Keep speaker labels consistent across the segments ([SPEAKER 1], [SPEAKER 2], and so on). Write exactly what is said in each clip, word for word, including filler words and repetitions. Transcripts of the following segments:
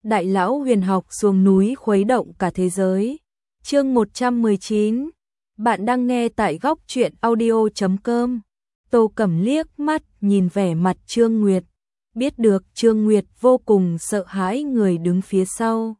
[SPEAKER 1] Đại lão huyền học xuống núi khuấy động cả thế giới. Chương một trăm mười chín. Bạn đang nghe tại góc truyện audio chấm com. Tô Cẩm liếc mắt nhìn vẻ mặt Trương Nguyệt, biết được Trương Nguyệt vô cùng sợ hãi người đứng phía sau.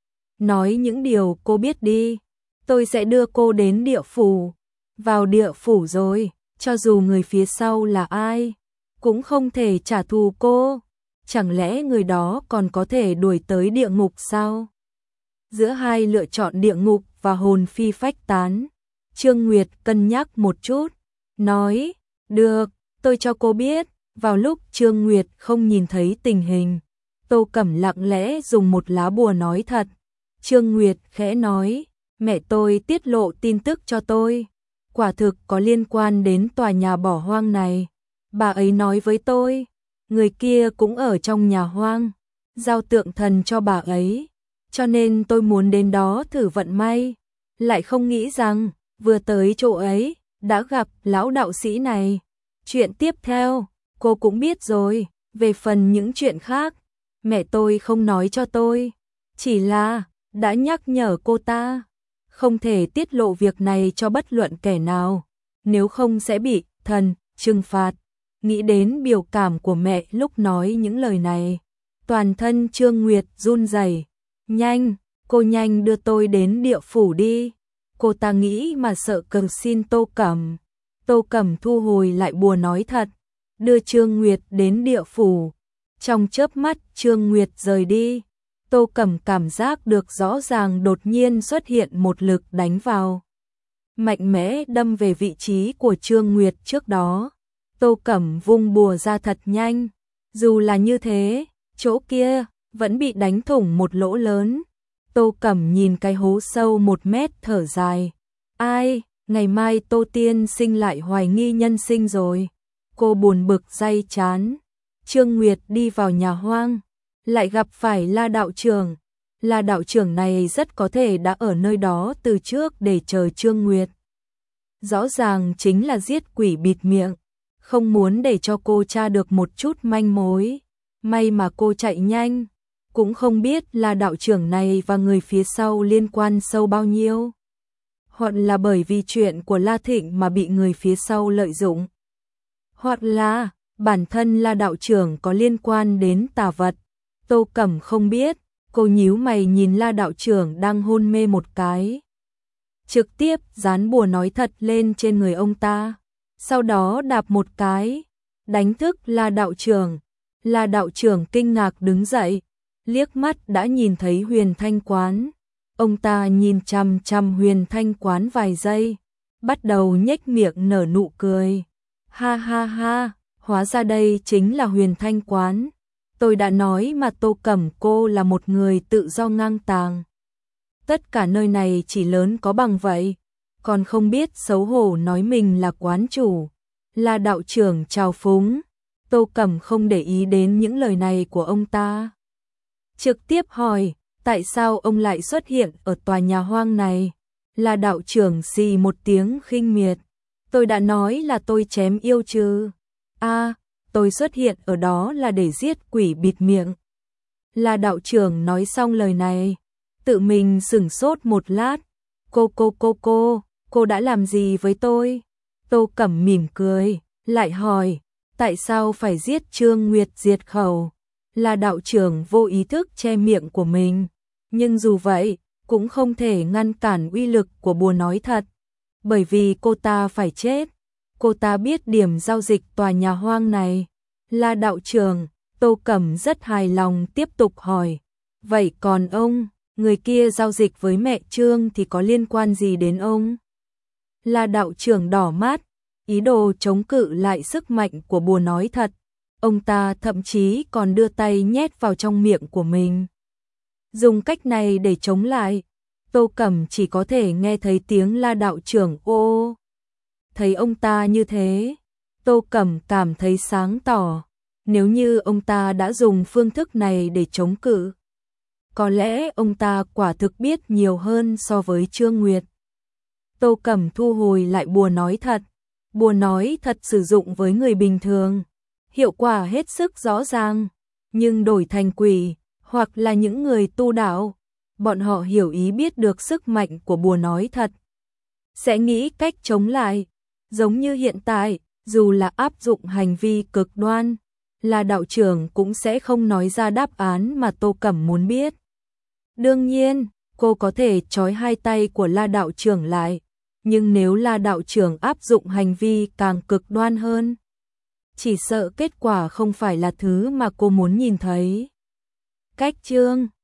[SPEAKER 1] Nói những điều cô biết đi, tôi sẽ đưa cô đến địa phủ. Vào địa phủ rồi, cho dù người phía sau là ai, cũng không thể trả thù cô. Chẳng lẽ người đó còn có thể đuổi tới địa ngục sao? Giữa hai lựa chọn địa ngục và hồn phi phách tán, Trương Nguyệt cân nhắc một chút, nói, được, tôi cho cô biết. Vào lúc Trương Nguyệt không nhìn thấy tình hình, Tô Cẩm lặng lẽ dùng một lá bùa nói thật. Trương Nguyệt khẽ nói, mẹ tôi tiết lộ tin tức cho tôi, quả thực có liên quan đến tòa nhà bỏ hoang này. Bà ấy nói với tôi, người kia cũng ở trong nhà hoang, giao tượng thần cho bà ấy, cho nên tôi muốn đến đó thử vận may. Lại không nghĩ rằng, vừa tới chỗ ấy, đã gặp lão đạo sĩ này. Chuyện tiếp theo, cô cũng biết rồi, về phần những chuyện khác, mẹ tôi không nói cho tôi, chỉ là đã nhắc nhở cô ta, không thể tiết lộ việc này cho bất luận kẻ nào, nếu không sẽ bị thần trừng phạt. Nghĩ đến biểu cảm của mẹ lúc nói những lời này, toàn thân Trương Nguyệt run rẩy. Nhanh, cô nhanh đưa tôi đến địa phủ đi. Cô ta nghĩ mà sợ cần xin Tô Cẩm. Tô Cẩm thu hồi lại bùa nói thật, đưa Trương Nguyệt đến địa phủ. Trong chớp mắt Trương Nguyệt rời đi, Tô Cẩm cảm giác được rõ ràng đột nhiên xuất hiện một lực đánh vào, mạnh mẽ đâm về vị trí của Trương Nguyệt trước đó. Tô Cẩm vung bùa ra thật nhanh, dù là như thế, chỗ kia vẫn bị đánh thủng một lỗ lớn. Tô Cẩm nhìn cái hố sâu một mét thở dài. Ai, ngày mai Tô tiên sinh lại hoài nghi nhân sinh rồi. Cô buồn bực day chán. Trương Nguyệt đi vào nhà hoang, lại gặp phải La đạo trưởng. La đạo trưởng này rất có thể đã ở nơi đó từ trước để chờ Trương Nguyệt. Rõ ràng chính là giết quỷ bịt miệng, không muốn để cho cô tra được một chút manh mối. May mà cô chạy nhanh, cũng không biết là đạo trưởng này và người phía sau liên quan sâu bao nhiêu. Hoặc là bởi vì chuyện của La Thịnh mà bị người phía sau lợi dụng, hoặc là bản thân là đạo trưởng có liên quan đến tà vật. Tô Cẩm không biết, cô nhíu mày nhìn La đạo trưởng đang hôn mê một cái, trực tiếp dán bùa nói thật lên trên người ông ta, sau đó đạp một cái, đánh thức La đạo trưởng. La đạo trưởng kinh ngạc đứng dậy, liếc mắt đã nhìn thấy Huyền Thanh Quán. Ông ta nhìn chằm chằm Huyền Thanh Quán vài giây, bắt đầu nhếch miệng nở nụ cười. Ha ha ha, hóa ra đây chính là Huyền Thanh Quán. Tôi đã nói mà, Tô Cẩm cô là một người tự do ngang tàng. Tất cả nơi này chỉ lớn có bằng vậy, còn không biết xấu hổ nói mình là quán chủ. La đạo trưởng chào phúng. Tô Cẩm không để ý đến những lời này của ông ta, trực tiếp hỏi, tại sao ông lại xuất hiện ở tòa nhà hoang này? La đạo trưởng xì một tiếng khinh miệt, tôi đã nói là tôi chém yêu chứ. A, à, tôi xuất hiện ở đó là để giết quỷ bịt miệng. La đạo trưởng nói xong lời này, tự mình sửng sốt một lát. Cô cô cô cô, cô đã làm gì với tôi? Tô Cẩm mỉm cười, lại hỏi, tại sao phải giết Trương Nguyệt diệt khẩu? Là đạo trưởng vô ý thức che miệng của mình, nhưng dù vậy, cũng không thể ngăn cản uy lực của bùa nói thật, bởi vì cô ta phải chết. Cô ta biết điểm giao dịch tòa nhà hoang này. Là đạo trưởng. Tô Cẩm rất hài lòng tiếp tục hỏi, vậy còn ông, người kia giao dịch với mẹ Trương thì có liên quan gì đến ông? Là đạo trưởng đỏ mắt, ý đồ chống cự lại sức mạnh của bùa nói thật. Ông ta thậm chí còn đưa tay nhét vào trong miệng của mình, dùng cách này để chống lại. Tô Cẩm chỉ có thể nghe thấy tiếng La đạo trưởng ô. Thấy ông ta như thế, Tô Cẩm cảm thấy sáng tỏ. Nếu như ông ta đã dùng phương thức này để chống cự, có lẽ ông ta quả thực biết nhiều hơn so với Trương Nguyệt. Tô Cẩm thu hồi lại bùa nói thật. Bùa nói thật sử dụng với người bình thường, hiệu quả hết sức rõ ràng, nhưng đổi thành quỷ hoặc là những người tu đạo, bọn họ hiểu ý biết được sức mạnh của bùa nói thật, sẽ nghĩ cách chống lại, giống như hiện tại, dù là áp dụng hành vi cực đoan, La đạo trưởng cũng sẽ không nói ra đáp án mà Tô Cẩm muốn biết. Đương nhiên, cô có thể trói hai tay của La đạo trưởng lại, nhưng nếu La đạo trưởng áp dụng hành vi càng cực đoan hơn, chỉ sợ kết quả không phải là thứ mà cô muốn nhìn thấy. Cách chương